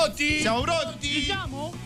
pronti? Siamo pronti? Diciamo?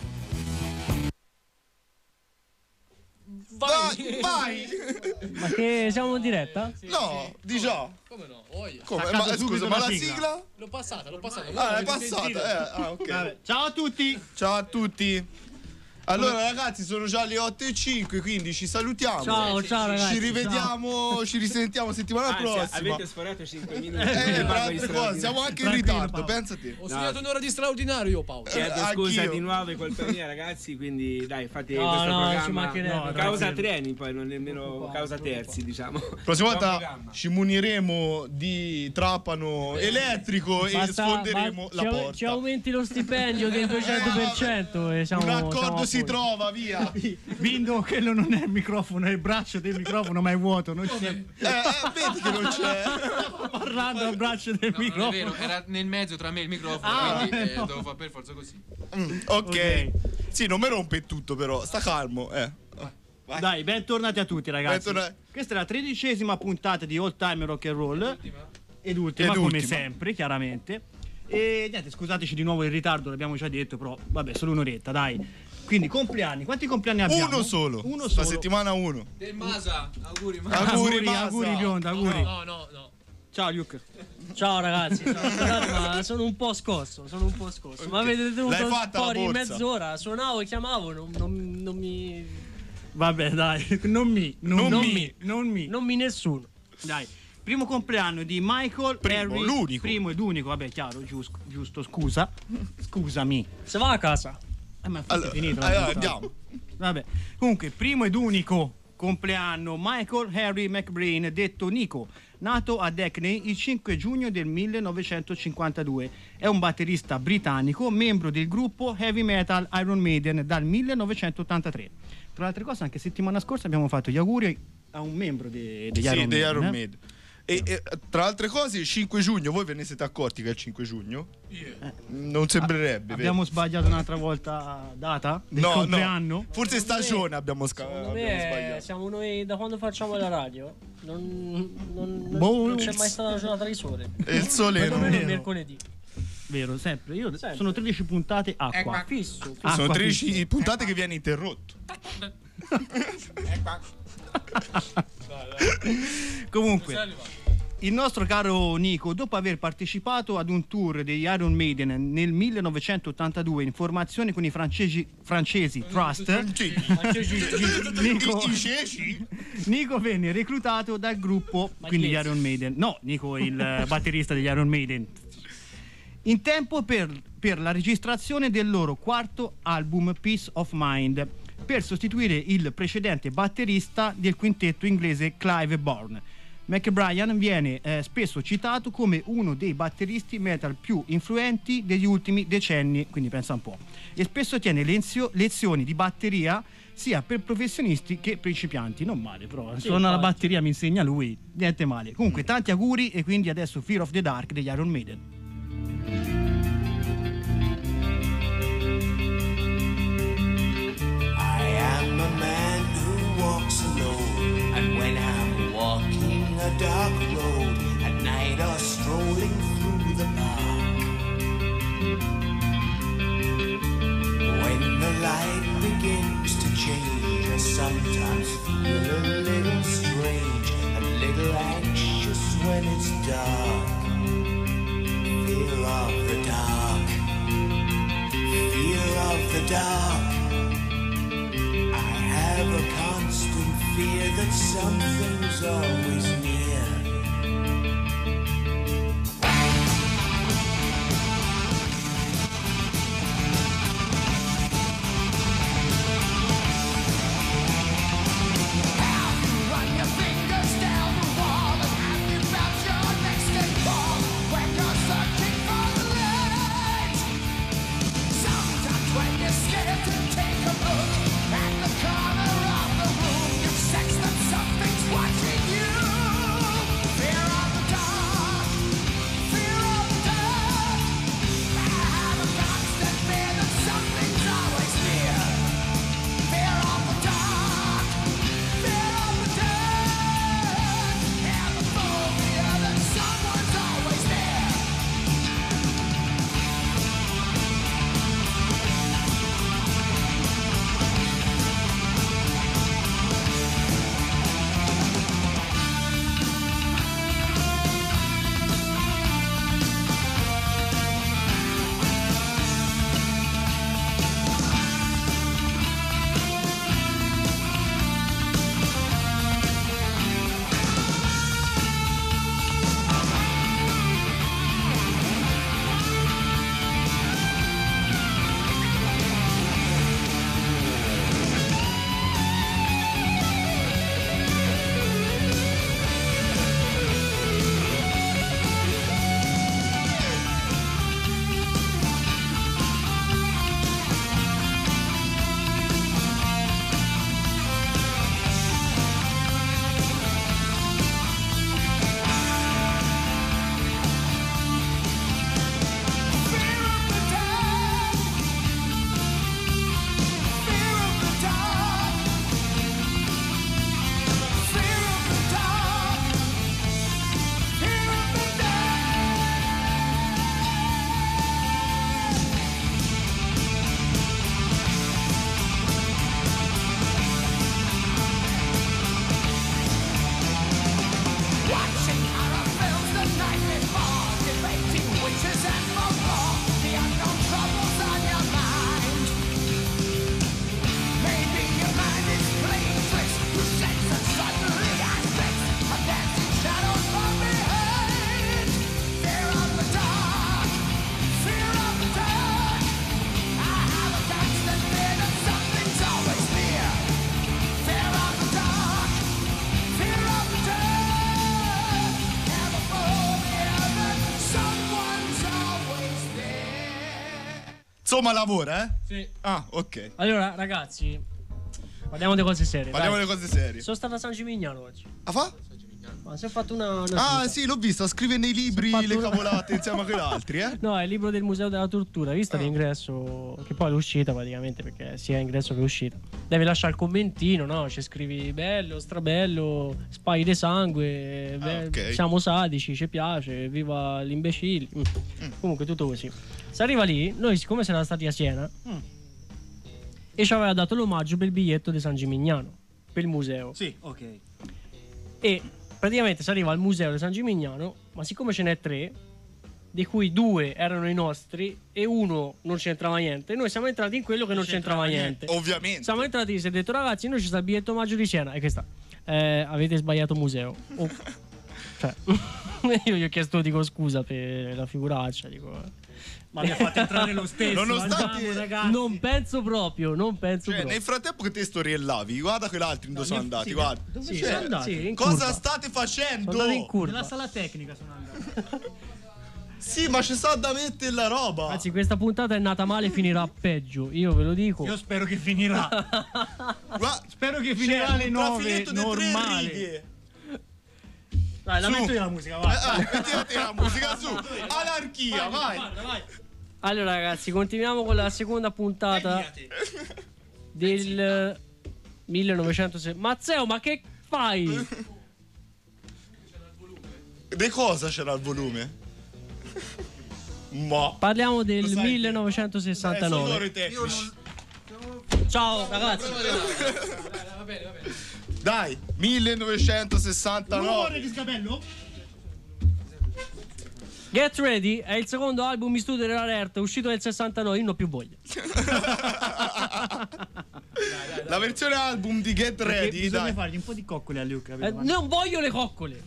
Vai! Ma che siamo in diretta? No, di già. Come no? Voglia. Come? Ma scusa, ma la sigla? L'ho passata. Ah, è passata. Ok. Vabbè. Ciao a tutti. Ciao a tutti. Allora ragazzi, sono già le 8:05, quindi ci salutiamo. Ciao ragazzi. Ci rivediamo, ci risentiamo settimana prossima. Avete sforato 5 minuti. Per altre cose, siamo anche in ritardo, pensa te. Ho studiato un'ora di straordinario io, Paolo. Chiedo scusa Anch'io. di nuovo, è colpa mia ragazzi, quindi dai, fate No, questo no, ci programma. mancherebbe, Causa tranquillo. treni poi, non nemmeno causa terzi, diciamo. Prossima Buon volta programma. ci muniremo di trapano elettrico e sfonderemo la porta. Ci aumenti lo stipendio del 200% e siamo, Un accordo siamo a si posto. trova, via. Vindo, quello non è il microfono, è il braccio del microfono, ma è vuoto. Non c'è. Vedi che non c'è. Sto parlando al braccio del Non è microfono. vero, era nel mezzo tra me e il microfono, quindi no. devo fare per forza così. Ok. Sì, non mi rompe tutto però, sta calmo, Vai. Dai, bentornati a tutti, ragazzi. Bentornati. Questa è la 13ª puntata di All Time Rock and Roll. Ed ultima, Ed come ultima. sempre, chiaramente. E niente, scusateci di nuovo il ritardo, l'abbiamo già detto, però vabbè, solo un'oretta, dai. Quindi compleanni, quanti compleanni abbiamo? Uno solo. Uno Sta solo. settimana uno. Del Masa, auguri Masa. Auguri, Masa. auguri bionda, auguri. No. Ciao Luke. Ciao ragazzi, scusate, ma sono un po' scosso. Ma avete tenuto L'hai fatta la fuori borsa? mezz'ora, suonavo e chiamavo, non mi... Vabbè, dai, non mi nessuno. Dai. Primo compleanno di Michael Primo, Harry, l'unico. Primo ed unico, vabbè, chiaro, giusto, scusa. Scusami. Se va a casa. Ma Allora, è finito. andiamo. Vabbè. Comunque, primo ed unico compleanno Michael Harry McBrain, detto Nico, nato ad Hackney il 5 giugno del 1952. È un batterista britannico, membro del gruppo heavy metal Iron Maiden dal 1983. Tra le altre cose, anche settimana scorsa abbiamo fatto gli auguri a un membro degli Iron Maiden. degli Iron Maiden. E tra altre cose, il 5 giugno, voi ve ne siete accorti che è il 5 giugno? Non sembrerebbe. Abbiamo sbagliato un'altra volta data del No, compleanno? Forse stagione abbiamo Secondo abbiamo me sbagliato. siamo noi da quando facciamo la radio. Boh. Non c'è mai stata la giornata di sole. E il sole Perlomeno non il è. mercoledì. Vero, sempre. Io Sempre. sono 13 puntate acqua. Ecco. Fisso. Acqua Sono 13 fissa. puntate che viene interrotto. Comunque, il nostro caro Nico, dopo aver partecipato ad un tour degli Iron Maiden nel 1982 in formazione con i francesi Trust, I ceci? Nico venne reclutato dal gruppo, quindi gli Iron Maiden. No, Nico, il batterista degli Iron Maiden. In tempo per la registrazione del loro quarto album Peace of Mind, per sostituire il precedente batterista del quintetto inglese Clive Bourne. McBrien viene spesso citato come uno dei batteristi metal più influenti degli ultimi decenni, quindi pensa un po', e spesso tiene lezioni di batteria sia per professionisti che principianti. Non male, però suona la batteria, mi insegna lui, niente male. Comunque tanti auguri, e quindi adesso Fear of the Dark degli Iron Maiden. I am a man who walks alone, and when I'm walking a dark road at night or strolling through the park, when the light begins to change, I sometimes feel a little strange, a little anxious when it's dark. Fear of the dark, fear of the dark. I have a constant fear that something's always near. Run your fingers down the wall and have you found your next escape ball when you're searching for the ledge. Sometimes when you're scared to take a look at the corner of the room, you sense that something's Insomma, lavora, eh? Sì. Ah, ok. Allora, ragazzi, parliamo di cose serie. Parliamo dai. delle cose serie. Sono stato a San Gimignano oggi. Ah, fa? Ma si è fatto una Ah, gita. sì, l'ho visto. Scrive nei libri fatto le una- cavolate insieme a quell'altri, eh? No, è il libro del Museo della Tortura. Visto l'ingresso, che poi è l'uscita praticamente, perché sia ingresso che uscita. Devi lasciare il commentino, no? Ci scrivi bello, strabello, spaghi di sangue, ok. siamo sadici, ci piace, viva gli imbecilli. Comunque tutto così. Si arriva lì, noi siccome siamo stati a Siena, e ci aveva dato l'omaggio per il biglietto di San Gimignano, per il museo. Sì, ok. E praticamente si arriva al museo di San Gimignano, ma siccome ce n'è 3, di cui 2 erano i nostri e 1 non c'entrava niente, noi siamo entrati in quello che non c'entrava niente. Ovviamente. Siamo entrati e si è detto ragazzi, noi ci sta il biglietto omaggio di Siena e che sta? Avete sbagliato museo. Cioè, io gli ho chiesto, dico scusa per la figuraccia, dico. Ma mi ha fatto entrare lo stesso. Nonostante- andiamo, ragazzi. Non penso proprio. Cioè, proprio. nel frattempo che te storiellavi, guarda quell'altri dove sono andati, guarda. Dove Sì, sei sono andato? sì, in Cosa curva. state facendo? Sono andato in curva. Nella sala tecnica sono andato. Sì, ma ci sta da mettere la roba. Anzi, questa puntata è nata male, finirà peggio. Io ve lo dico. Io spero che finirà. Guarda, Spero che finirà alle un 9 trafiletto di 3 normale. righe. Dai, la Su. metto io la musica, vai. Mettete la musica su. Anarchia, vai. Vai. Allora, ragazzi, continuiamo con la seconda puntata del 1906. Mazzeo, ma che fai? Di cosa c'era il volume? Ma Parliamo del Lo sai che- sono 1969. loro i tecnici. Ciao, ragazzi. Va bene. Dai, 1969. Rumore di scapello? Get Ready è il secondo album in studio dell'Alert, uscito nel 69. Io non ho più voglia. La versione album di Get Ready, Bisogna dai. fargli un po' di coccole a Luca. capito? Non voglio le coccole.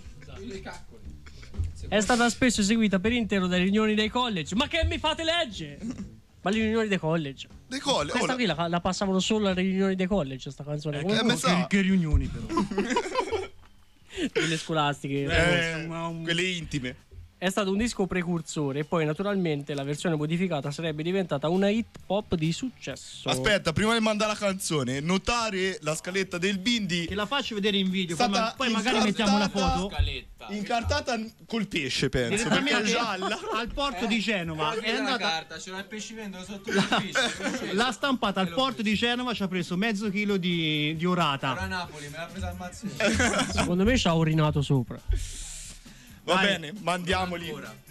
È stata spesso eseguita per intero dalle riunioni dei college. Ma che mi fate leggere? Ma le riunioni dei college. Dei colle. Questa qui la passavano solo alle riunioni dei college, sta canzone. che Comunque, me sa- Che riunioni però. delle scolastiche. Quelle intime. È stato un disco precursore e poi naturalmente la versione modificata sarebbe diventata una hit pop di successo. Aspetta, prima di mandare la canzone, notare la scaletta del Bindi Che la faccio vedere in video, poi, Stata poi magari mettiamo la foto. incartata col pesce, penso, perché è Direttamente gialla. al porto di Genova. È la andata. carta, c'era il pescivendolo sotto l'ufficio. L'ha stampata al porto di Genova, ci ha preso mezzo chilo di Era orata. Napoli, me l'ha presa al mazzino. Secondo me ci ha urinato sopra. Va bene, mandiamoli.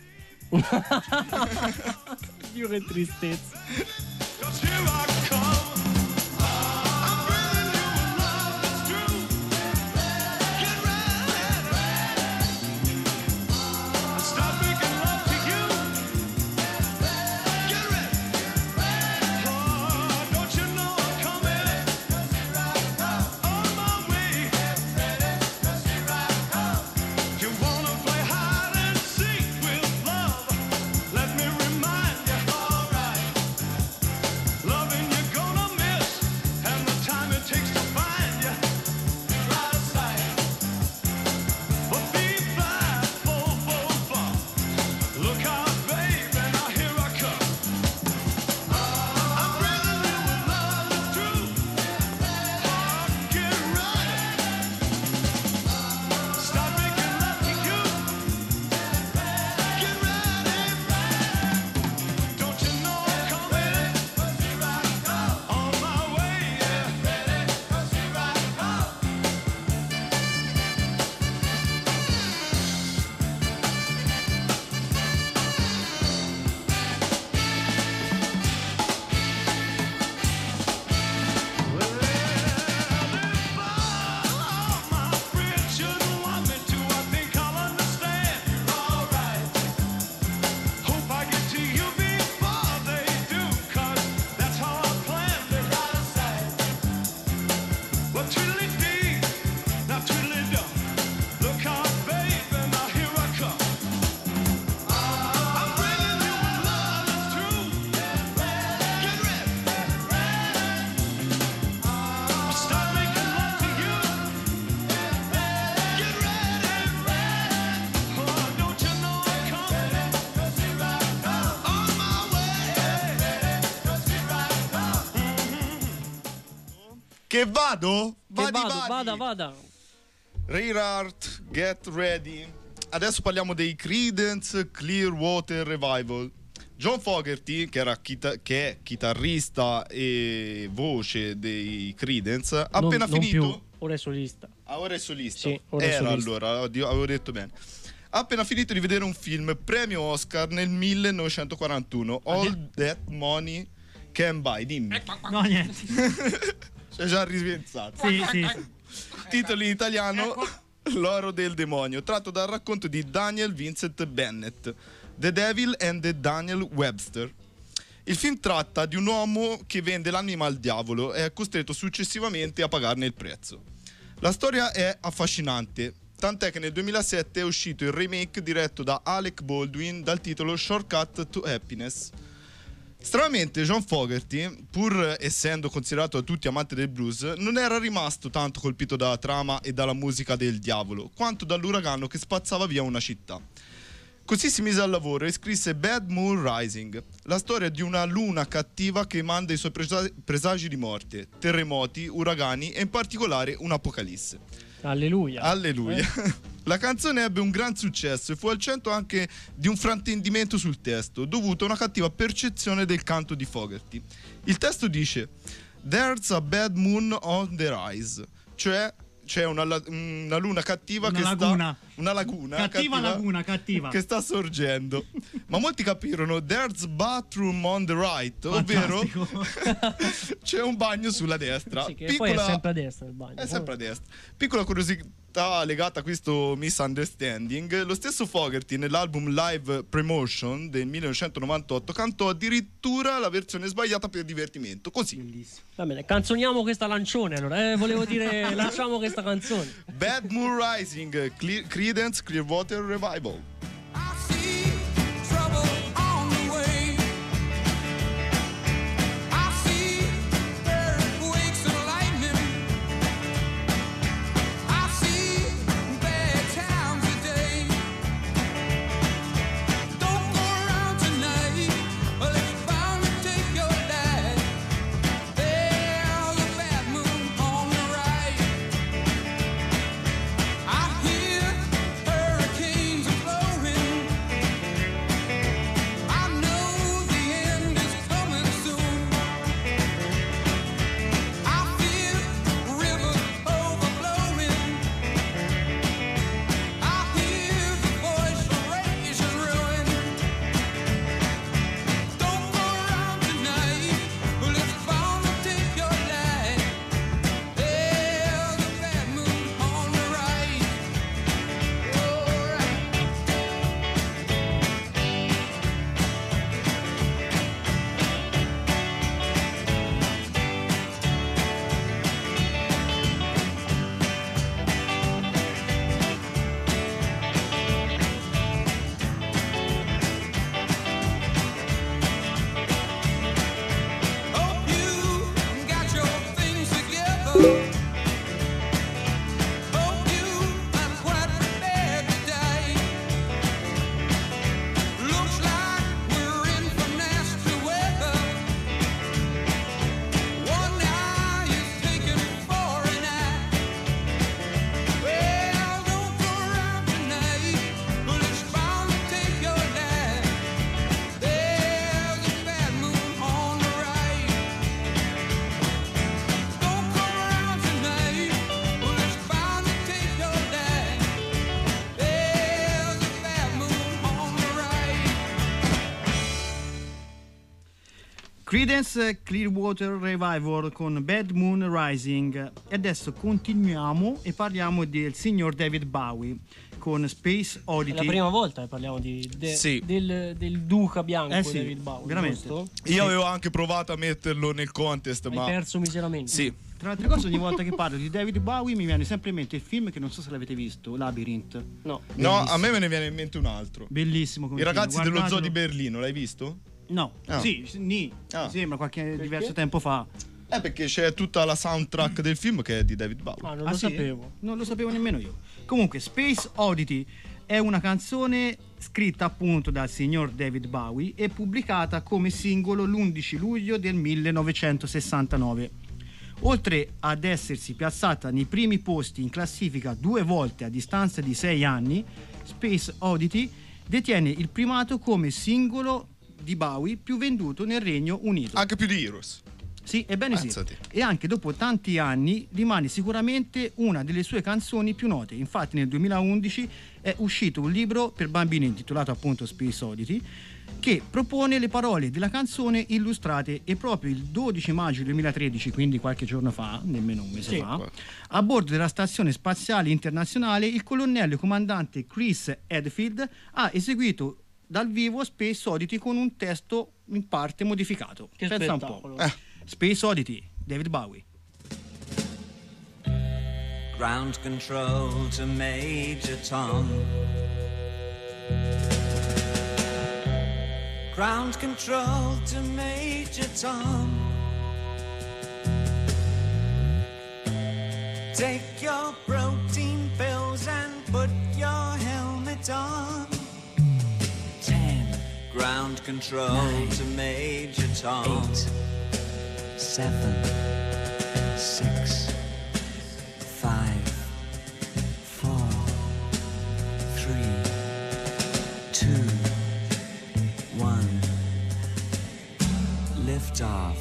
Dio, che tristezza. Loving Che vado? Che vada. Rare Art, Get Ready. Adesso parliamo dei Creedence Clearwater Revival. John Fogerty, che è chitarrista e voce dei Creedence, ha appena non finito. Più. Ora è solista. Ora è solista. Sì, ora è solista. Allora, avevo detto bene. Ha appena finito di vedere un film premio Oscar nel 1941, All That Money Can Buy. Dimmi. No, niente. Sei già ripensato. Sì. Titolo in italiano L'oro del demonio, tratto dal racconto di Daniel Vincent Bennett, The Devil and the Daniel Webster. Il film tratta di un uomo che vende l'anima al diavolo e è costretto successivamente a pagarne il prezzo. La storia è affascinante, tant'è che nel 2007 è uscito il remake diretto da Alec Baldwin dal titolo Shortcut to Happiness. Stranamente John Fogerty, pur essendo considerato da tutti amante del blues, non era rimasto tanto colpito dalla trama e dalla musica del diavolo, quanto dall'uragano che spazzava via una città. Così si mise al lavoro e scrisse Bad Moon Rising, la storia di una luna cattiva che manda i suoi presagi di morte, terremoti, uragani e in particolare un'apocalisse. Alleluia. La canzone ebbe un gran successo e fu al centro anche di un fraintendimento sul testo, dovuto a una cattiva percezione del canto di Fogerty. Il testo dice There's a bad moon on the rise, cioè c'è una luna cattiva una laguna cattiva che sta sorgendo. Ma molti capirono There's bathroom on the right, ovvero c'è un bagno sulla destra. Sì, che poi è sempre a destra il bagno. È sempre a destra. Piccola curiosità legata a questo misunderstanding: lo stesso Fogerty nell'album Live Promotion del 1998 cantò addirittura la versione sbagliata per divertimento. Così. Bellissimo. Va bene, canzoniamo questa lancione allora. Volevo dire, lasciamo questa canzone. Bad Moon Rising, Creedence Clearwater Revival. I see trouble on the way. I see earthquakes and lightning. I see bad times today. Don't go around tonight, well, it's bound to take your life. There's a bad moon on the right. I hear hurricanes are blowing. I know the end is coming soon. I feel rivers overflowing. I hear the voice of rage and ruin. Don't go around tonight, well, it's bound to take your life. There's a bad moon on the right. Oh, right. Hope you got your things together. Hope you are quite prepared to die. Looks like we're in for nasty weather. One eye is taken for an eye. Well, don't go around tonight, well, it's bound to take your life. There's a bad moon on the right. Don't go around tonight, well, it's bound to take your life. There's a bad moon on the right. Creedence Clearwater Revival con Bad Moon Rising. E adesso continuiamo e parliamo del signor David Bowie con Space È Oddity. la prima volta che parliamo Sì. del duca bianco Sì, David Bowie. veramente. Giusto? Io avevo anche provato a metterlo nel contest, Hai ma perso miseramente. sì. Tra le altre cose, ogni volta che parlo di David Bowie mi viene sempre in mente il film che non so se l'avete visto, Labyrinth. No. No, a me ne viene in mente un altro. Bellissimo come I ragazzi film, dello zoo guardatelo. di Berlino, l'hai visto? No, Ah. sì, mi Ah. sembra qualche diverso tempo fa. Perché c'è tutta la soundtrack del film che è di David Bowie. Ah, non Ah, lo sì? sapevo. Non lo sapevo nemmeno io. Comunque, Space Oddity è una canzone scritta appunto dal signor David Bowie e pubblicata come singolo l'11 luglio del 1969. Oltre ad essersi piazzata nei primi posti in classifica 2 volte a distanza di 6 anni, Space Oddity detiene il primato come singolo di Bowie più venduto nel Regno Unito. Anche più di Heroes. Sì, ebbene sì. Pensate. E anche dopo tanti anni rimane sicuramente una delle sue canzoni più note. Infatti nel 2011 è uscito un libro per bambini intitolato appunto Space Oddity, che propone le parole della canzone illustrate, e proprio il 12 maggio 2013, quindi qualche giorno fa, nemmeno un mese fa, a bordo della Stazione Spaziale Internazionale, il colonnello comandante Chris Hadfield ha eseguito dal vivo Space Oddity con un testo in parte modificato. Che Pensa un spettacolo. po'. Space Oddity, David Bowie. Ground control to Major Tom. Ground control to Major Tom. Take your protein pills and put your helmet on. 10. Ground control 9, to Major Tom. 8, 7, 6, 5, 4, 3, 2, 1. Lift off.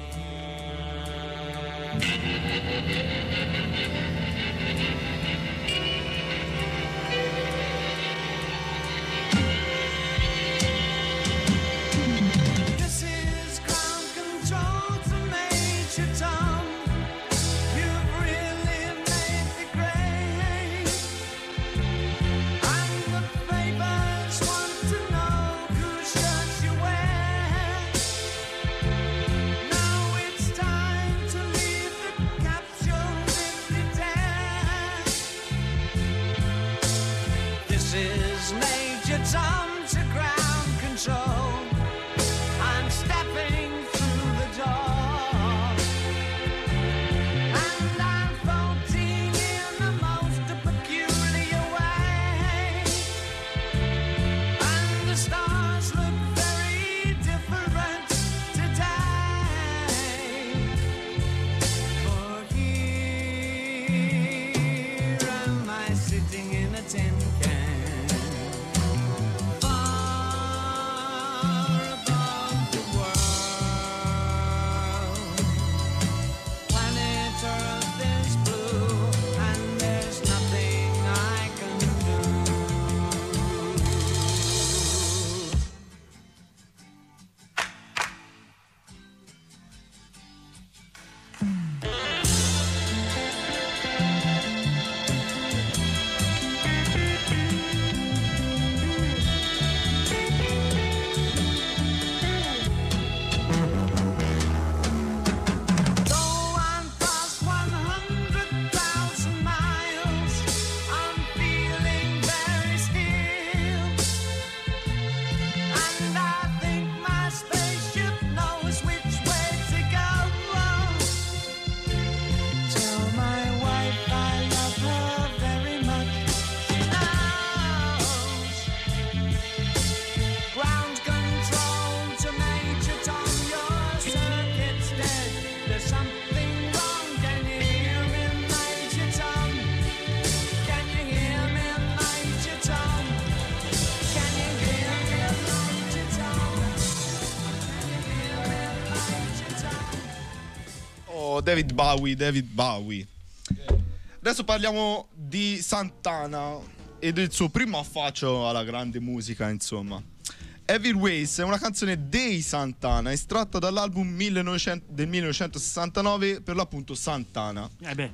This is ground control to Major Tom. You've really made the grade. And the papers want to know whose shirt you wear. Now it's time to leave the capsule if you dare. This is Major Tom to ground control. I'm stepping through the door, and I'm floating in the most peculiar way. And the stars look very different today. For here am I sitting in a tin can, far above the world. Planet Earth is blue, and there's nothing I can do. Though I'm past 100,000 miles, I'm feeling very still. And I think my spaceship knows which way to go. Tell my wife I love her very much. She knows. Ground control to Major Tom, your circuit's dead. There's something wrong. Can you hear me, Major Tom? Can you hear me, Major Tom? Can you hear me, Major Tom? Can you hear me, Major Tom? Oh, David Bowie, David Bowie. Adesso parliamo di Santana e del suo primo affaccio alla grande musica, insomma. Evil Ways è una canzone dei Santana estratta dall'album del 1969, per l'appunto Santana.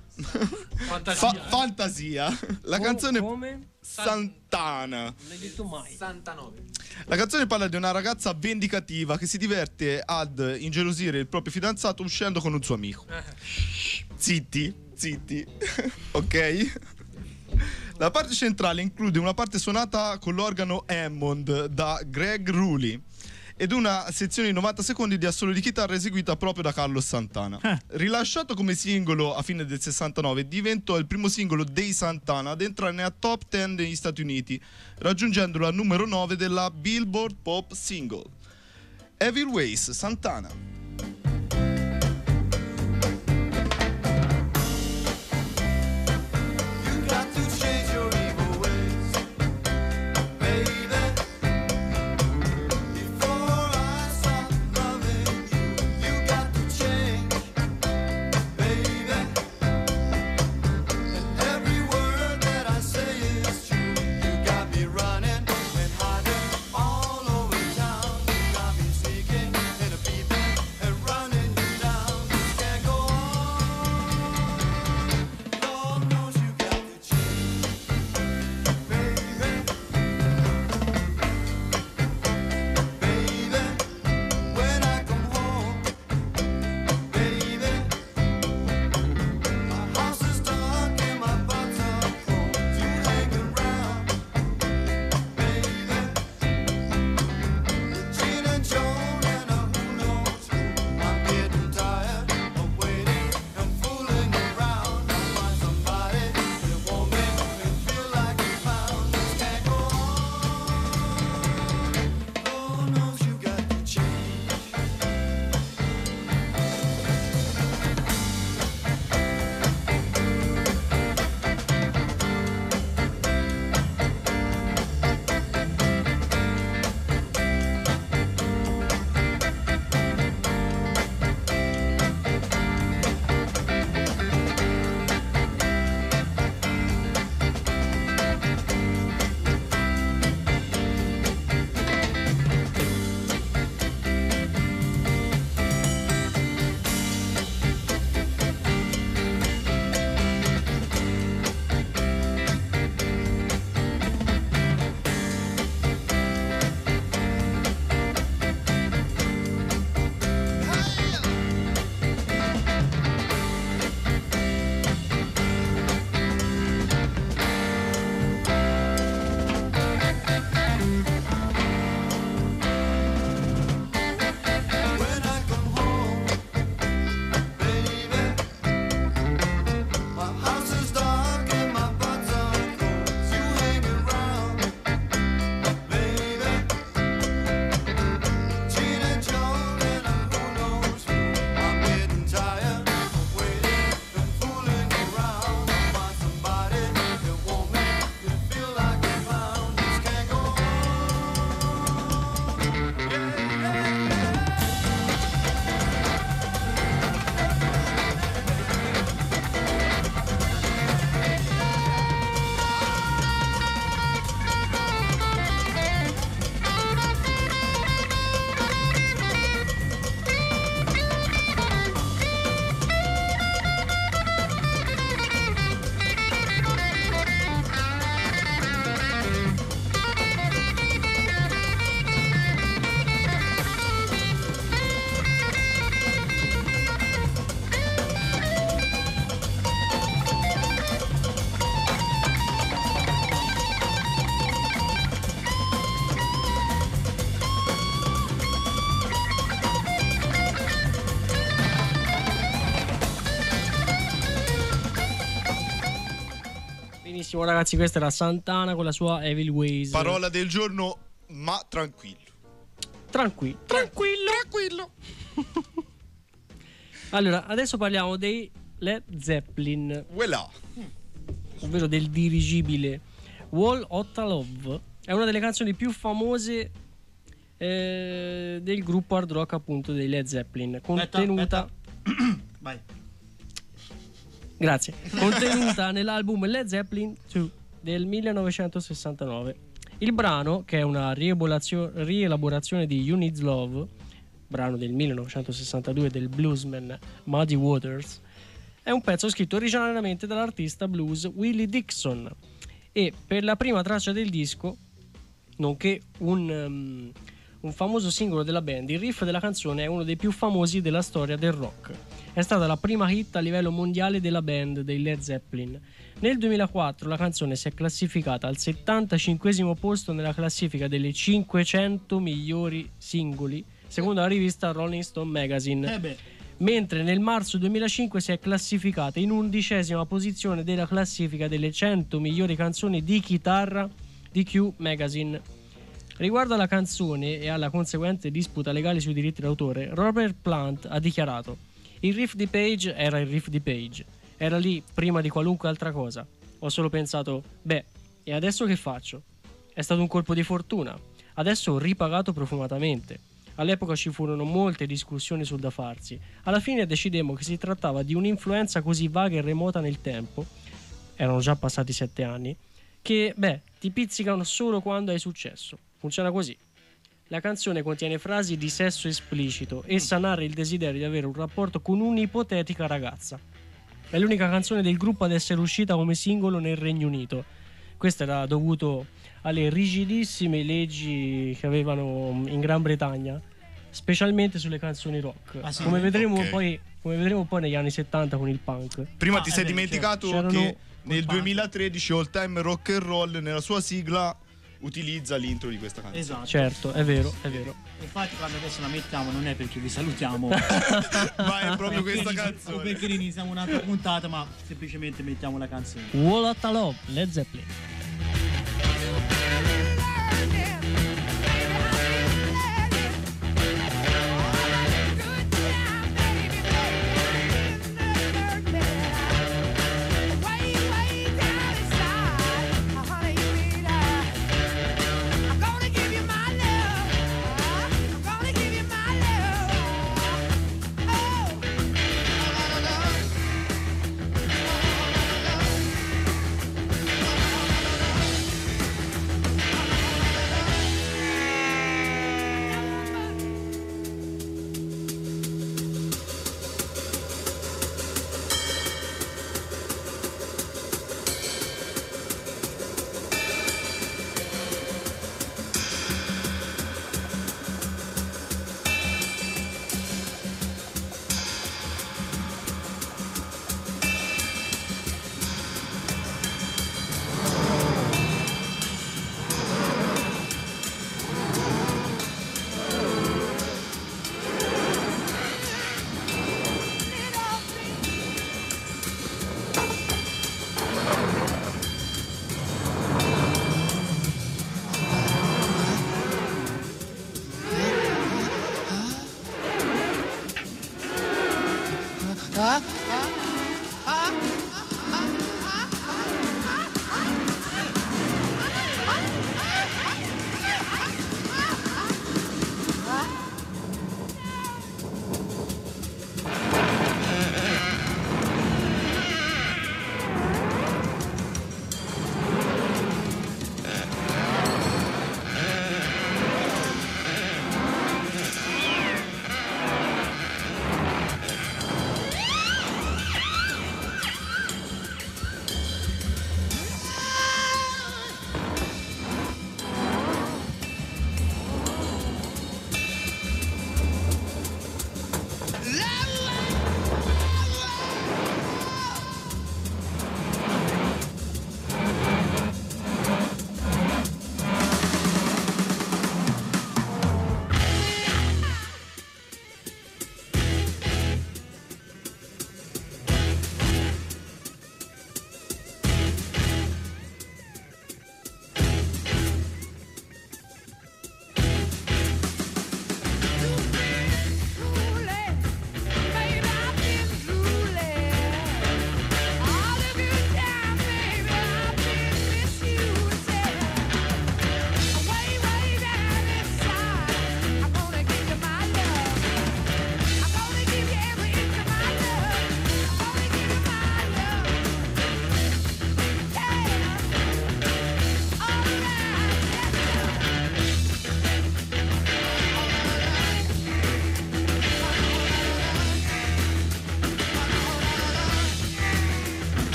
Fantasia. La canzone Come? Santana. Non l'hai detto mai. 69. La canzone parla di una ragazza vendicativa che si diverte ad ingelosire il proprio fidanzato uscendo con un suo amico. Zitti. Ok? La parte centrale include una parte suonata con l'organo Hammond da Greg Rulli ed una sezione di 90 secondi di assolo di chitarra eseguita proprio da Carlos Santana. Rilasciato come singolo a fine del 69, diventò il primo singolo dei Santana ad entrare nella top 10 negli Stati Uniti, raggiungendo la numero 9 della Billboard Pop Single. Evil Ways, Santana. Benissimo ragazzi, questa era Santana con la sua Evil Ways. Parola del giorno, ma tranquillo. Tranquillo. Allora, adesso parliamo dei Led Zeppelin, Voilà. ovvero del dirigibile Wall of Love. È una delle canzoni più famose del gruppo hard rock, appunto, dei Led Zeppelin, contenuta Vai. Grazie. Contenuta nell'album Led Zeppelin 2 del 1969. Il brano, che è una rielaborazione di You Need Love, brano del 1962 del bluesman Muddy Waters, è un pezzo scritto originariamente dall'artista blues Willie Dixon e per la prima traccia del disco, nonché un famoso singolo della band, il riff della canzone è uno dei più famosi della storia del rock. È stata la prima hit a livello mondiale della band dei Led Zeppelin. Nel 2004 la canzone si è classificata al 75esimo posto nella classifica delle 500 migliori singoli, secondo la rivista Rolling Stone Magazine. Mentre nel marzo 2005 si è classificata in 11ª posizione della classifica delle 100 migliori canzoni di chitarra di Q Magazine. Riguardo alla canzone e alla conseguente disputa legale sui diritti d'autore, Robert Plant ha dichiarato: il riff di Page era il riff di Page, era lì prima di qualunque altra cosa. Ho solo pensato, beh, e adesso che faccio? È stato un colpo di fortuna, adesso ho ripagato profumatamente. All'epoca ci furono molte discussioni sul da farsi. Alla fine decidemmo che si trattava di un'influenza così vaga e remota nel tempo, erano già passati 7 anni, che, beh, ti pizzicano solo quando hai successo. Funziona così. La canzone contiene frasi di sesso esplicito. Essa narra il desiderio di avere un rapporto con un'ipotetica ragazza. È l'unica canzone del gruppo ad essere uscita come singolo nel Regno Unito. Questo era dovuto alle rigidissime leggi che avevano in Gran Bretagna, specialmente sulle canzoni rock. Ah, sì? Come vedremo Ok. poi negli anni 70 con il punk. Prima Ah, ti sei beh, dimenticato c'erano- che nel punk. 2013 All Time Rock and Roll nella sua sigla utilizza l'intro di questa canzone. Esatto. Certo, è vero. Infatti quando adesso la mettiamo non è perché vi salutiamo Ma è proprio questa o canzone. perché iniziamo un'altra puntata, ma semplicemente mettiamo la canzone. Wall of Love, Led Zeppelin. Oh.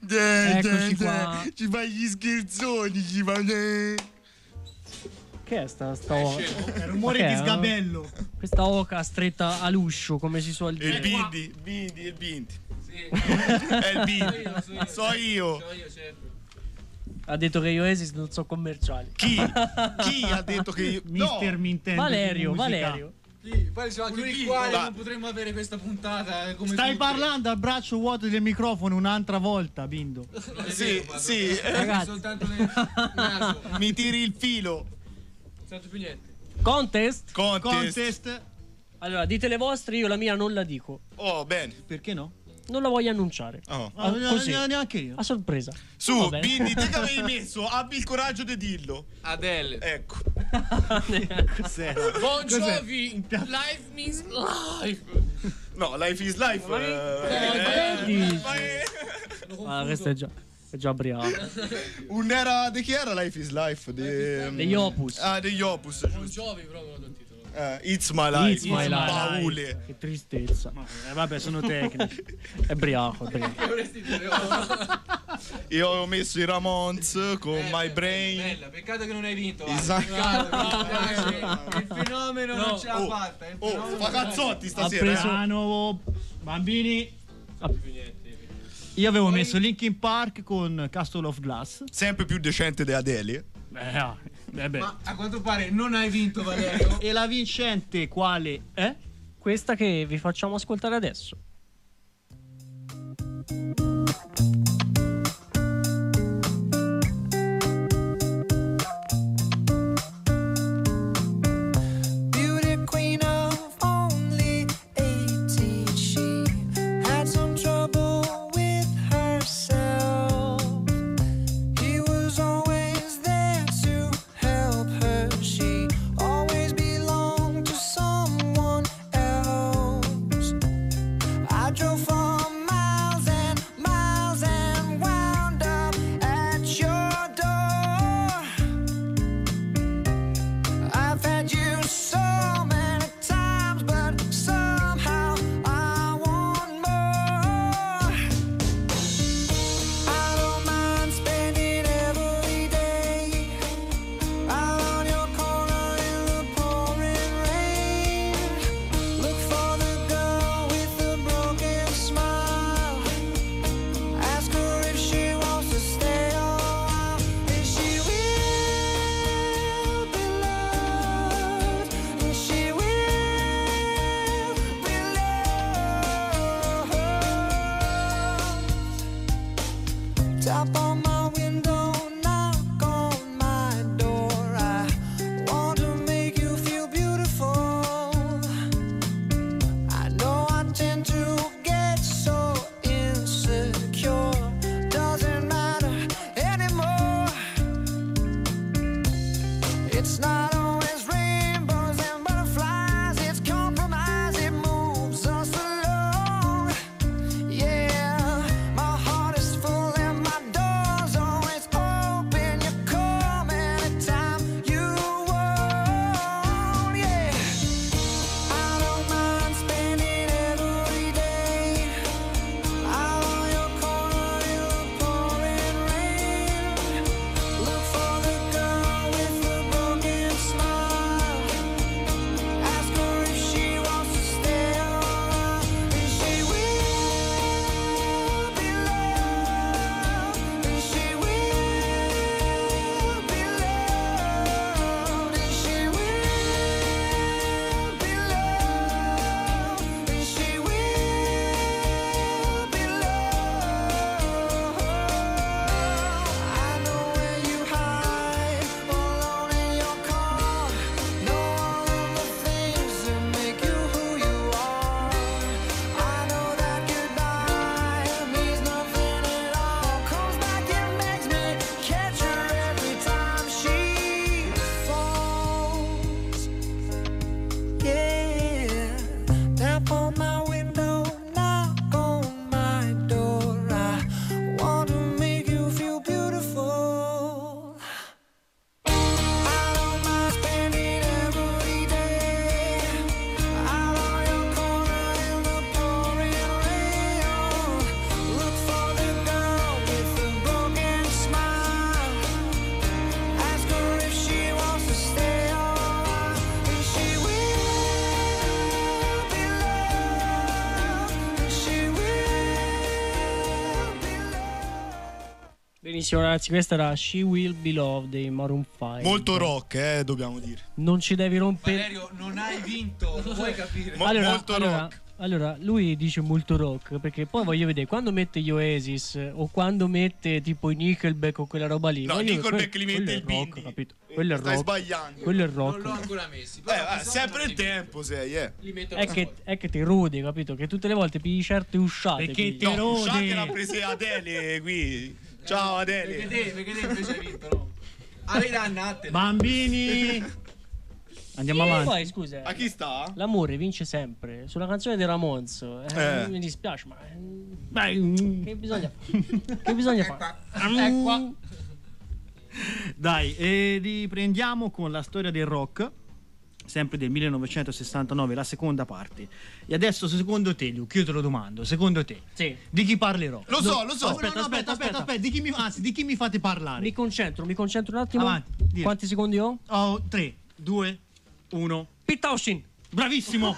Eccoci qua. Ci fai gli scherzoni, ci fai. Che è sta oca? Rumore Ma che di è? sgabello. Questa oca stretta all'uscio, come si suol Il dire. Bindi. È il Bindi. So io. certo. Ha detto che io esisto, non so commerciali. Chi ha detto che io. Mister Nintendo. Valerio, di musica. Valerio. Sì, poi siamo anche Colui qui. il quale Va. non potremmo avere questa puntata come Stai tutte. parlando al braccio vuoto del microfono un'altra volta, Bindo. Non è Sì, vero, guarda, sì. Ragazzi. soltanto nel naso. Mi tiri il filo. Senza più niente. Contest? Contest. Allora, dite le vostre, io la mia non la dico. Oh, bene. Perché no? Non la voglio annunciare. Oh. Ah, così. Neanche io. A sorpresa. Su, Va bene. Bindi, te che avevi messo? Abbi il coraggio di dirlo. Adele. Ecco. Cos'era? Bon Jovi. Life means life. No, life is life. vedi? Ma è- Ah, questo è già briaco. Un'era di chi era Life is Life? Degli Opus. Ah, degli Opus, Bon giusto. Jovi proprio il titolo. It's my life. It's my life. Paule. Che tristezza. Vabbè, sono tecnici. È briaco, è briaco. Che vorresti dire? Io ho messo i Ramones con My Brain. Bella, peccato che non hai vinto. Esatto. Il fenomeno non ce l'ha Oh, fatta. Oh, fa cazzotti Ha stasera. preso- Piano, bambini. Più niente. Io avevo messo Linkin Park con Castle of Glass. Sempre più decente di Adele. Beh. Ma a quanto pare non hai vinto, Valerio. E la vincente quale è? Questa che vi facciamo ascoltare adesso. Beauty queen of only 18, she had some trouble with herself. He was always there to help her. She always belonged to someone else. Benissimo ragazzi, questa era She Will Be Loved dei Maroon 5. Molto rock, dobbiamo dire. Non ci devi rompere. Valerio, non hai vinto, lo puoi capire. Molto rock. Allora, lui dice molto rock perché poi voglio vedere quando mette gli Oasis o quando mette tipo i Nickelback o quella roba lì. No, voglio- Nickelback li quello mette è il rock, Bindi. capito? Quello è Stai rock. sbagliando. Quello è Non l'ho rock. ancora messi. però episodi Sempre non il li- tempo sei, Li metto È che ti rode, capito? Che tutte le volte pigli certe usciate. Perché pigli. ti No, rode. Shaq l'ha prese Adele qui. Ciao Adele. Perché te invece hai vinto, no? Avevi dannate. Bambini. Andiamo E avanti. poi scusa, A chi sta? l'amore vince sempre. Sulla canzone dei Ramones, mi dispiace, ma che bisogna fare? Che bisogna fare? Ecco. Dai, e riprendiamo con la storia del rock, sempre del 1969, la seconda parte. E adesso, secondo te, Luke, io te lo domando, secondo te, Sì. di chi parlerò? Lo so. Aspetta, di chi mi fate parlare? Mi concentro un attimo. Avanti, dillo. Quanti secondi ho? Oh, 3, 2, 1. Pete Townshend. Bravissimo!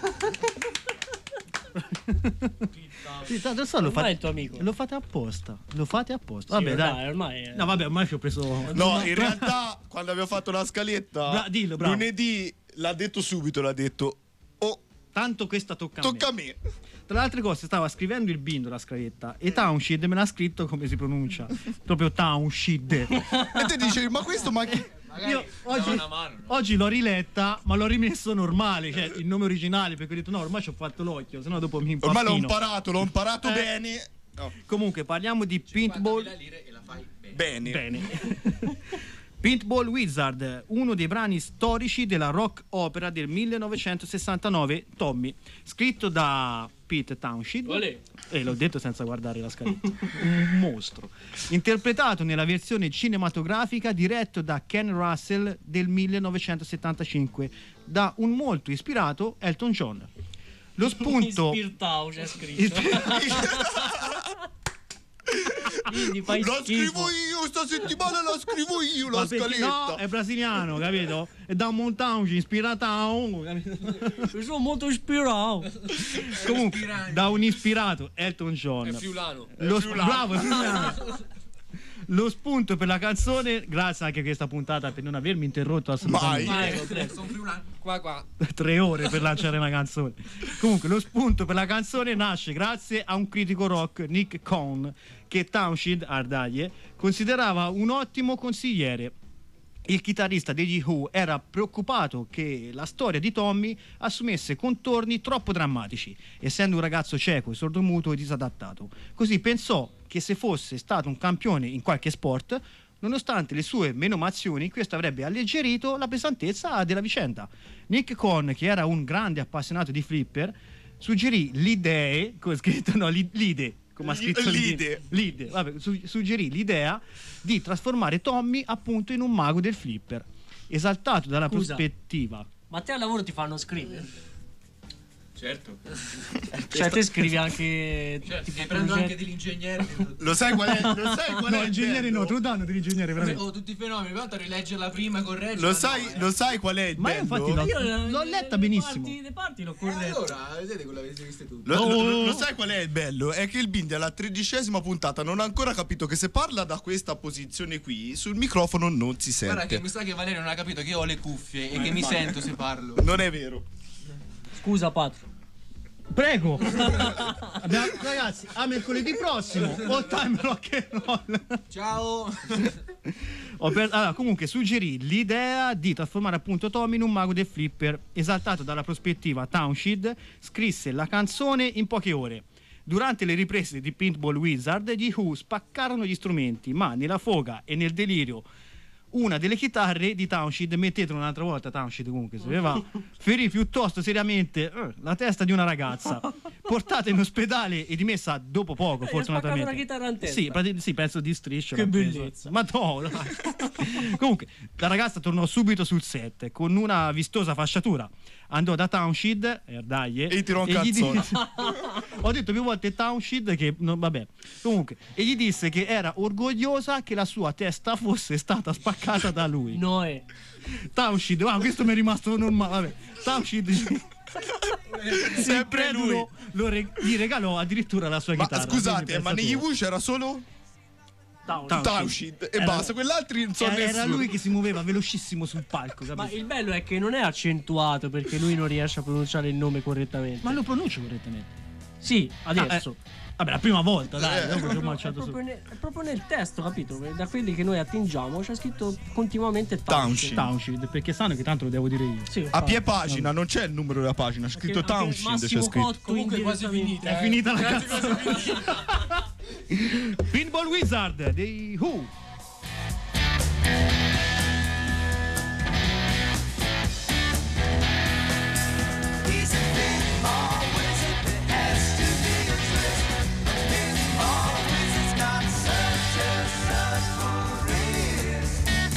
Sì, adesso lo Ormai è fate, il tuo amico. lo fate apposta. Lo fate apposta. Sì, Vabbè, dai. ormai No, vabbè, ormai ci ho preso. No, in realtà quando abbiamo fatto la scaletta Dillo, bravo. lunedì l'ha detto subito, l'ha detto "Oh, Tanto questa tocca a tocca a me. me". Tra le altre cose, stava scrivendo il bindo la scaletta e Townshend me l'ha scritto come si pronuncia. Proprio Townshend. E te dicevi "Ma questo ma chi?" Io oggi, una mano, no? oggi l'ho riletta, ma l'ho rimesso normale, cioè il nome originale, perché ho detto no, ormai ci ho fatto l'occhio, sennò dopo mi Ormai impappino. l'ho imparato Eh. bene. No, Comunque, parliamo di paintball. 50.000 lire e la fai bene. bene. Bene. Paintball Wizard, uno dei brani storici della rock opera del 1969, Tommy, scritto da Pete Townshend. Olè. E l'ho detto senza guardare la scaletta. Un mostro. Interpretato nella versione cinematografica diretto da Ken Russell del 1975 da un molto ispirato Elton John. Lo spunto Spirtau c'è scritto. Quindi fai La schifo. scrivo io, sta settimana la scrivo io la Ma perché scaletta. no, è brasiliano, capito? È da un Montown, ispirato. Mi sono molto ispirato. Comunque, da un ispirato Elton John. È friulano. Bravo, è friulano. Lo spunto per la canzone, grazie anche a questa puntata per non avermi interrotto assolutamente. Mai. Prego, prego. Sono friulano. Qua. 3 ore per lanciare una canzone. Comunque, lo spunto per la canzone nasce grazie a un critico rock, Nick Cohn, che Townshend Ardaglie considerava un ottimo consigliere. Il chitarrista degli Who era preoccupato che la storia di Tommy assumesse contorni troppo drammatici, essendo un ragazzo cieco, sordomuto e disadattato. Così pensò che se fosse stato un campione in qualche sport, nonostante le sue menomazioni, questo avrebbe alleggerito la pesantezza della vicenda. Nick Cohn, che era un grande appassionato di flipper, suggerì l'idea, come scritto, no, l'ide, come ha scritto l'ide, vabbè, suggerì l'idea di trasformare Tommy appunto in un mago del flipper, esaltato dalla Scusa. prospettiva. Ma te al lavoro ti fanno scrivere? Certo. Cioè te scrivi anche Certo, tipo ti prendo anche progetti. degli ingegneri. Lo sai qual è? No, ingegneri no, te lo danno dell'ingegnere veramente. Oh, tutti i fenomeni, pronto a rileggerla prima e correggerla. Lo sai qual è il Ma io bello? infatti Io l'ho letta benissimo. Le parti l'ho corretto. Allora, vedete quello avete viste tutti. Lo sai qual è il bello? È che il Bindi alla 13ª puntata non ha ancora capito che se parla da questa posizione qui, sul microfono non si Guarda che sente. mi sa che Valerio non ha capito che io ho le cuffie e che mi sento se parlo. Non è vero. Scusa Patro. Prego. Ragazzi, a mercoledì prossimo, all time rock and roll. Ciao. Allora, comunque suggerì l'idea di trasformare appunto Tommy in un mago del flipper, esaltato dalla prospettiva. Townshend scrisse la canzone in poche ore. Durante le riprese di Paintball Wizard, gli Who spaccarono gli strumenti, ma nella foga e nel delirio una delle chitarre di Townshend, mettetelo un'altra volta Townshend comunque se va, ferì piuttosto seriamente la testa di una ragazza, portata in ospedale e dimessa dopo poco, Gli ha fortunatamente. spaccato una chitarra in testa. Sì, penso di striscio. Che l'ha preso. bellezza. Ma no, dai. Comunque, la ragazza tornò subito sul set con una vistosa fasciatura. Andò da Townshend, dai, E gli tirò un gli cazzone. disse- Ho detto più volte Townshend che vabbè. Comunque, e gli disse che era orgogliosa che la sua testa fosse stata spaccata da lui. Noè. Townshend, questo mi è rimasto normale. Vabbè. Townshend Sempre lui. gli regalò addirittura la sua Ma chitarra. scusate, quindi ma pensa negli tu. Who c'era solo? Townshend e basta, quell'altri non so Era nessuno. lui che si muoveva velocissimo sul palco, Ma capito? il bello è che non è accentuato perché lui non riesce a pronunciare il nome correttamente. Ma lo pronuncio correttamente. Sì, adesso. Vabbè, la prima volta, dai, dopo ci ho È marciato su. proprio nel testo, capito? Da quelli che noi attingiamo c'è scritto continuamente Townshend. Townshend, perché sanno che tanto lo devo dire io. Sì, A pie pagina, non c'è il numero della pagina, c'è scritto Anche Townshend, c'è Massimo scritto. Cotto Comunque quasi indirettamente. finita. È finita la Quasi cazzo. finita. Pinball Wizard dei Who. He's a pinball wizard that has to be addressed. A pinball wizard's got such a submarine.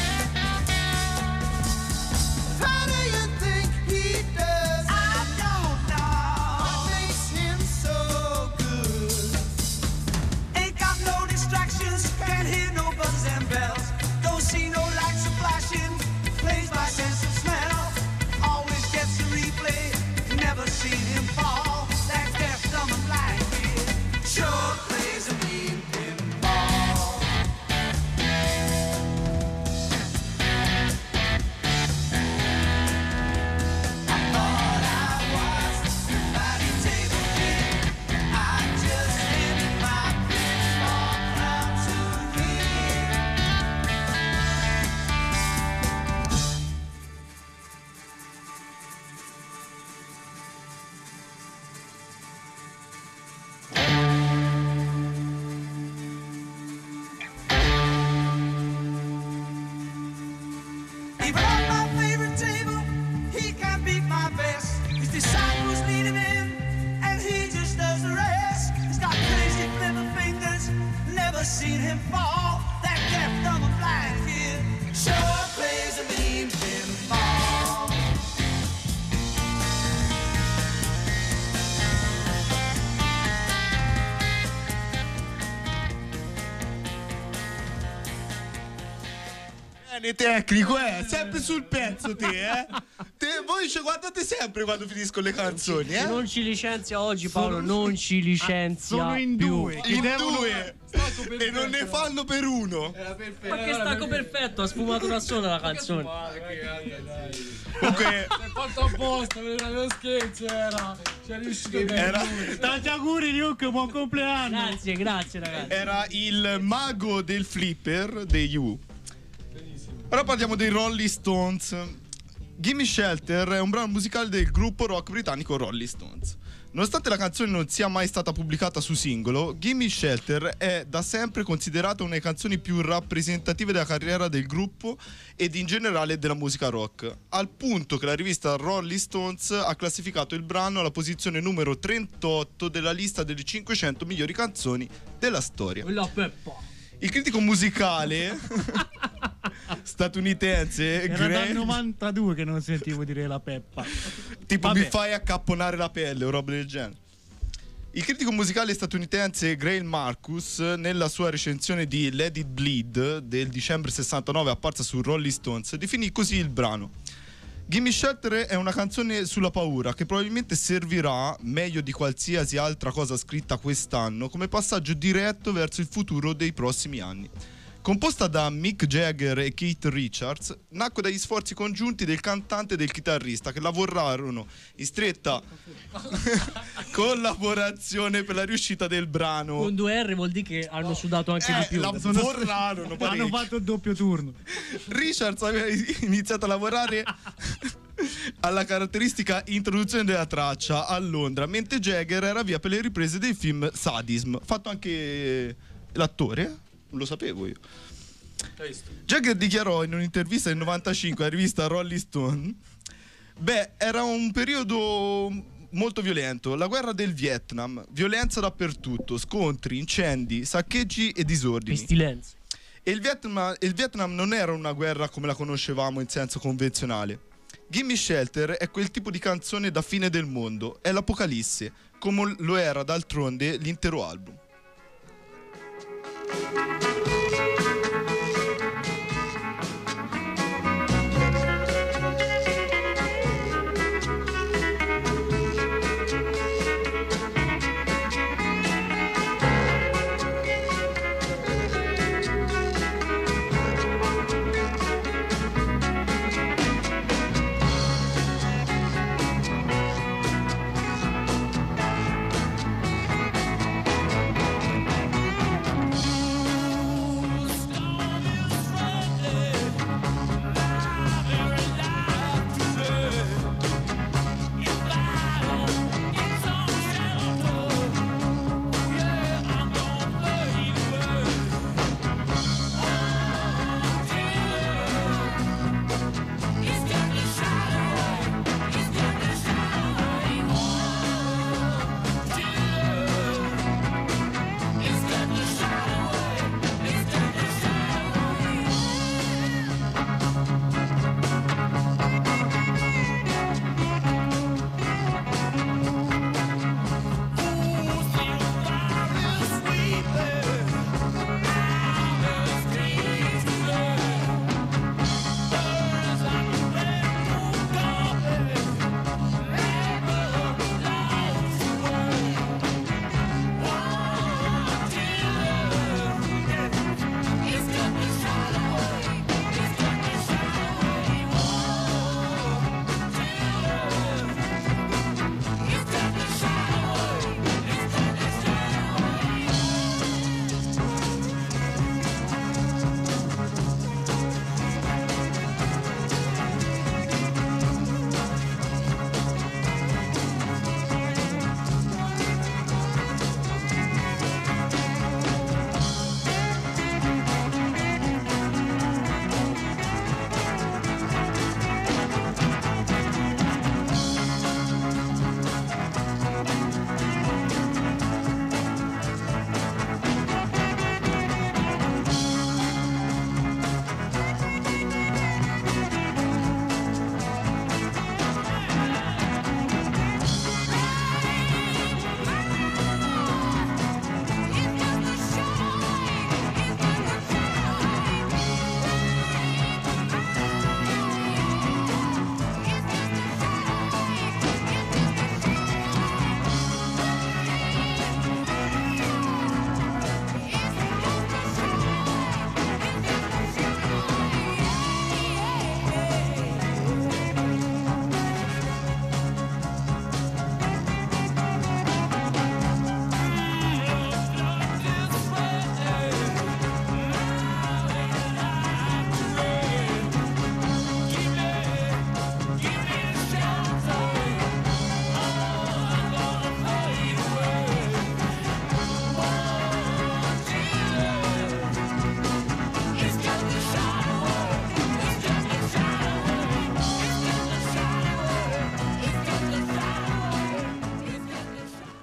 How do you think he does? I don't know. What makes him so good? Ain't got no distractions, can't hear no buzzes and bells. Don't see no lights are flashing, plays by sense of smell. Always gets a replay, never seen him fall. That deaf, dumb and blind kid sure plays a mean pinball. I thought I was a mighty table kid. I just handed my pinball crown to him. Even on my favorite table, he can't beat my best. His disciples lead him in, and he just does the rest. He's got crazy flipper fingers, never seen him fall. That deaf, dumb, and blind kid sure plays a mean pinball. Bene, tecnico, sempre sul pezzo te, voi ci guardate sempre quando finisco le canzoni, Se non ci licenzia oggi, Paolo, non ci licenzia Sono in più. due. In due e non ne fanno per uno. Ma che stacco perfetto, ha sfumato da sola la canzone. Comunque È fatto apposta, era uno scherzo, era. Ci è riuscito bene. era, Tanti auguri, Luke, buon compleanno. Grazie ragazzi. era il mago del flipper degli U. Ora parliamo dei Rolling Stones. Gimme Shelter è un brano musicale del gruppo rock britannico Rolling Stones. Nonostante la canzone non sia mai stata pubblicata su singolo, Gimme Shelter è da sempre considerata una delle canzoni più rappresentative della carriera del gruppo ed in generale della musica rock, al punto che la rivista Rolling Stones ha classificato il brano alla posizione numero 38 della lista delle 500 migliori canzoni della storia. La Peppa. Il critico musicale statunitense Era dal Graham, 92 che non sentivo dire la Peppa. tipo Vabbè. mi fai accapponare la pelle o roba del genere. Il critico musicale statunitense Graham Marcus, nella sua recensione di Let It Bleed del dicembre 69 apparsa su Rolling Stones, definì così il brano: Gimme Shelter è una canzone sulla paura che probabilmente servirà, meglio di qualsiasi altra cosa scritta quest'anno, come passaggio diretto verso il futuro dei prossimi anni. Composta da Mick Jagger e Keith Richards, nacque dagli sforzi congiunti del cantante e del chitarrista che lavorarono in stretta collaborazione per la riuscita del brano. Con 2 R vuol dire che hanno sudato anche di più. Lavorarono Hanno parecchio. fatto il doppio turno. Richards aveva iniziato a lavorare alla caratteristica introduzione della traccia a Londra, mentre Jagger era via per le riprese del film Sadism, fatto anche l'attore, non lo sapevo io. Jagger dichiarò in un'intervista del 95 alla rivista Rolling Stone: beh, era un periodo molto violento, la guerra del Vietnam, violenza dappertutto, scontri, incendi, saccheggi e disordini. Pestilenza. E il Vietnam non era una guerra come la conoscevamo in senso convenzionale. Gimme Shelter è quel tipo di canzone da fine del mondo, è l'apocalisse, come lo era d'altronde l'intero album.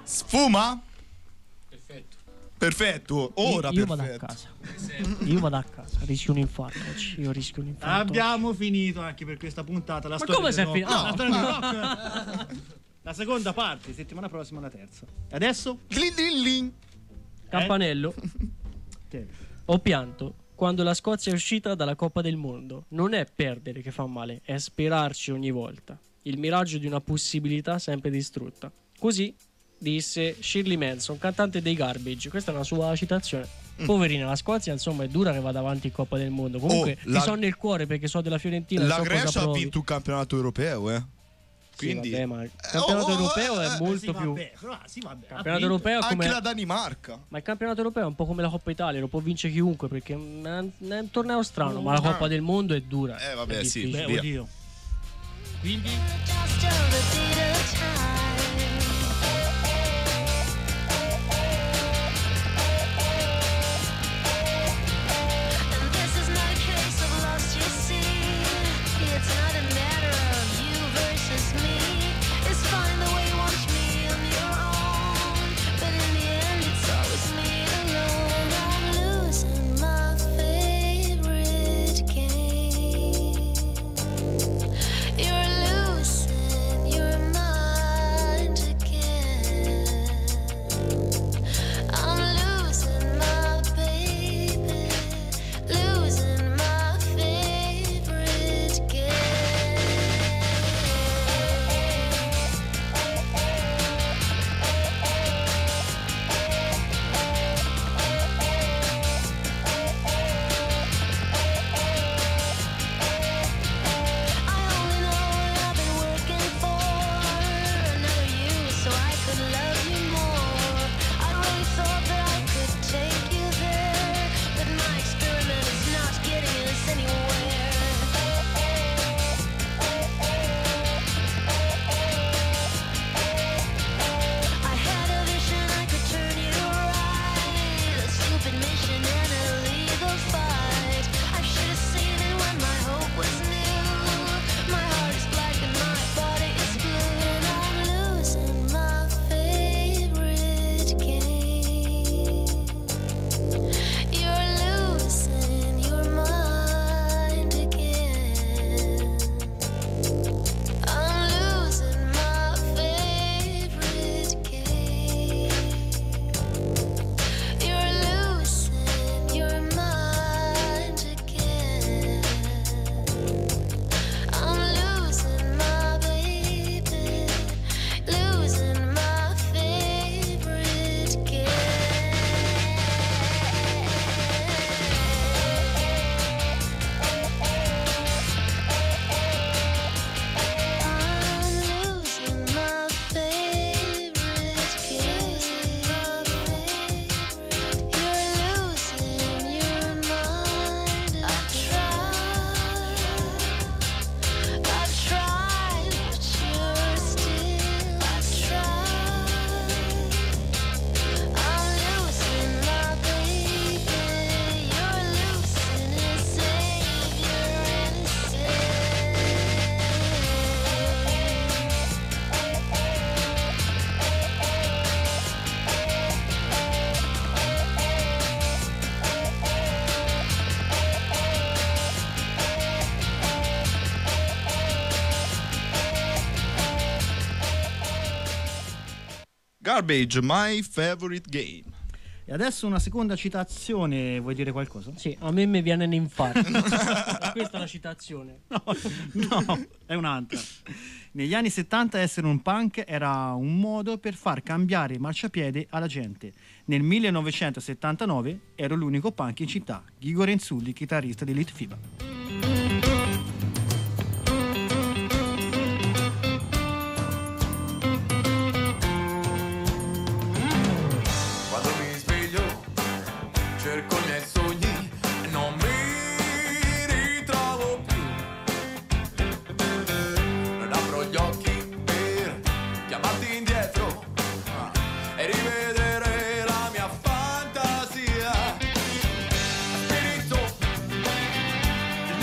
Sfuma? Perfetto, ora io vado a perfetto. casa. Io vado a casa. Rischio un infarto oggi. Io rischio un infarto. Abbiamo finito anche per questa puntata. La Ma storia come del sei rock. finito? No, la storia del rock. La seconda parte, settimana prossima la terza. E adesso? Glin, glin, glin. Campanello. Che? Ho pianto quando la Scozia è uscita dalla Coppa del Mondo. Non è perdere che fa male, è sperarci ogni volta. Il miraggio di una possibilità sempre distrutta. Così disse Shirley Manson, cantante dei Garbage. Questa è una sua citazione. Poverina, la Scozia insomma è dura che vada avanti in Coppa del Mondo. Comunque ti so nel cuore perché so della Fiorentina. La so cosa Grecia ha provi. vinto un campionato europeo, quindi Sì, vabbè, ma il campionato europeo è molto più. Sì, vabbè. Campionato europeo anche come la Danimarca. Ma il campionato europeo è un po' come la Coppa Italia, lo può vincere chiunque perché è un torneo strano, ma la Coppa del Mondo è dura. Vabbè, è sì, difficile. Beh, oddio. Quindi Garbage, my favorite game. E adesso una seconda citazione, vuoi dire qualcosa? sì, a me mi viene un infarto. Questa è la citazione. No, è un'altra. Negli anni 70 essere un punk era un modo per far cambiare il marciapiede alla gente. Nel 1979 ero l'unico punk in città. Ghigo Renzulli, chitarrista di Elite FIBA. Quando mi sveglio cerco i miei sogni e non mi ritrovo più. Non apro gli occhi per chiamarti indietro e rivedere la mia fantasia. Spirito, il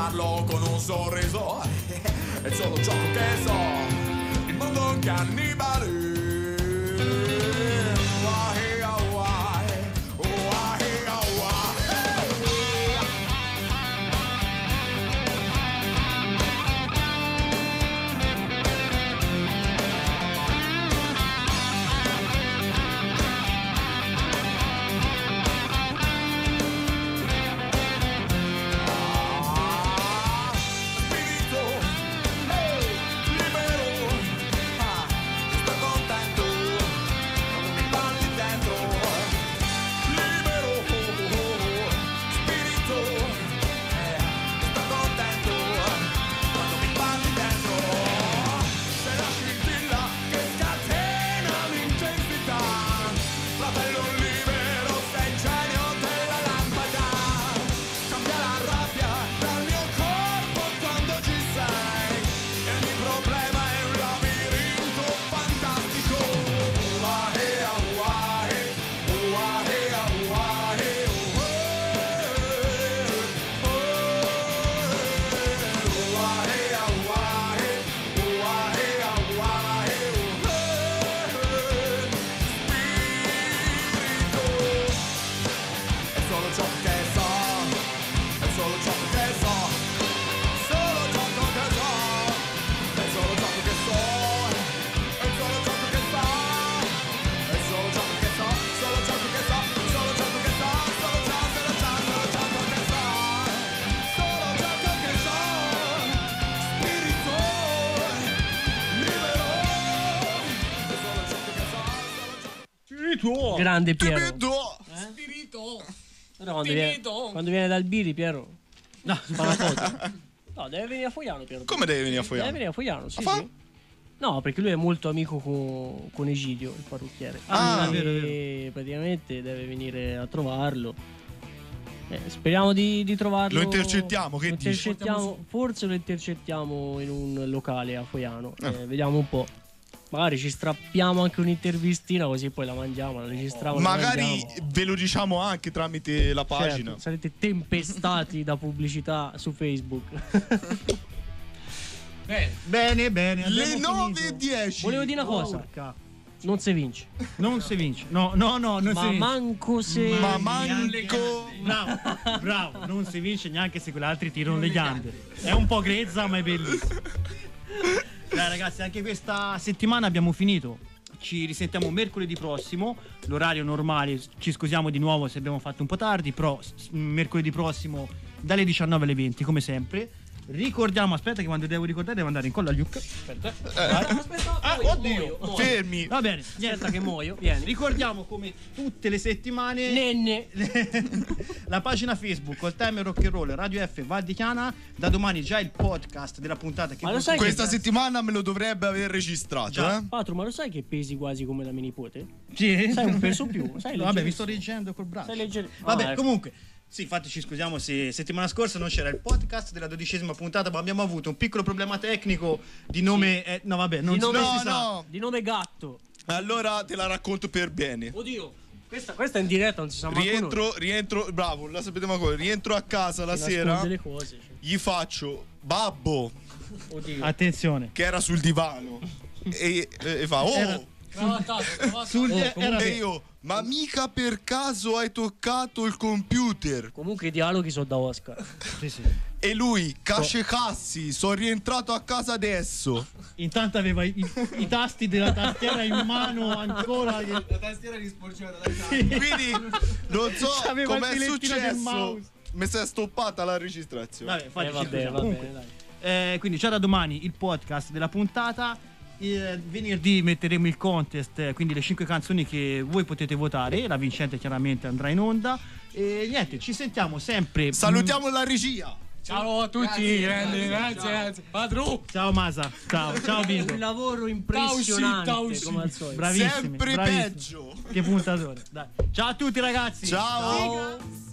farlo con un sorriso. È il solo gioco che so, il mondo è un cannibale. Grande Piero. Spirito. Ora quando viene dal Biri, Piero. No, fa una foto. No, deve venire a Fogliano, Piero. Come deve venire a Fogliano? Deve venire a Fogliano, sì, fa? sì. No, perché lui è molto amico con Egidio, il parrucchiere. Vero. Praticamente deve venire a trovarlo. Speriamo di trovarlo. Lo intercettiamo, che dici? Forse lo intercettiamo in un locale a Fogliano. Vediamo un po'. Magari ci strappiamo anche un'intervistina, così poi la mangiamo, la registriamo. Magari ve lo diciamo anche tramite la pagina. Certo, sarete tempestati da pubblicità su Facebook. Bene. Le abbiamo 9:10. Volevo dire una cosa. Porca. Non si vince. Non si vince. No, non si Ma vince. manco se. Ma manco. Bravo, non si vince neanche se quegli altri tirano le ghiande. È un po' grezza, ma è bellissimo. Dai ragazzi, anche questa settimana abbiamo finito. Ci risentiamo mercoledì prossimo, l'orario normale. Ci scusiamo di nuovo se abbiamo fatto un po' tardi, però mercoledì prossimo dalle 19 alle 20 come sempre. Ricordiamo, aspetta che quando devo ricordare devo andare in collo agli Luke. Aspetta. Oddio, fermi. Va bene, Aspetta che muoio. Vieni. ricordiamo come tutte le settimane Nenne. la pagina Facebook All Time Rock and Roll Radio F Val di Chiana. Da domani già il podcast della puntata che Ma lo sai Questa settimana me lo dovrebbe aver registrato, Già. Patro, ma lo sai che pesi quasi come la mia nipote? Sì. Sai un peso più. Sai No, vabbè, mi leggerissimo. sto leggendo col braccio. Sai leggere. Vabbè, ecco. comunque. Sì, infatti ci scusiamo se settimana scorsa non c'era il podcast della 12ª puntata, ma abbiamo avuto un piccolo problema tecnico di nome. No, vabbè, non Di nome, si sa. no. Di nome Gatto. Allora te la racconto per bene. Oddio. Questa è in diretta, non si sa mai. Rientro, bravo, la sapete ma come? Rientro a casa la sera, delle cose. Cioè. gli faccio babbo, Oddio. Attenzione. che era sul divano, e fa, oh, Era e io, ma mica per caso hai toccato il computer? Comunque i dialoghi sono da Oscar. Sì. E lui, casci, sono rientrato a casa adesso. Intanto aveva i tasti della tastiera in mano ancora. La tastiera risporgeva dalla casa. Quindi non so C'aveva il com'è filettino del successo. mouse. Mi si è stoppata la registrazione. Vabbè, infatti ci Va scusiamo. bene, Comunque, dai. quindi già da domani il podcast della puntata. Venerdì metteremo il contest, quindi le 5 canzoni che voi potete votare. La vincente chiaramente andrà in onda. E niente, ci sentiamo sempre. Salutiamo la regia. Ciao a tutti, grazie. Padrone. Ciao Masa. Ciao Bingo. Un lavoro impressionante Tausi. come al solito. Bravissimi. Sempre bravissimi. peggio. Che puntatore. Dai. Ciao a tutti ragazzi. Ciao.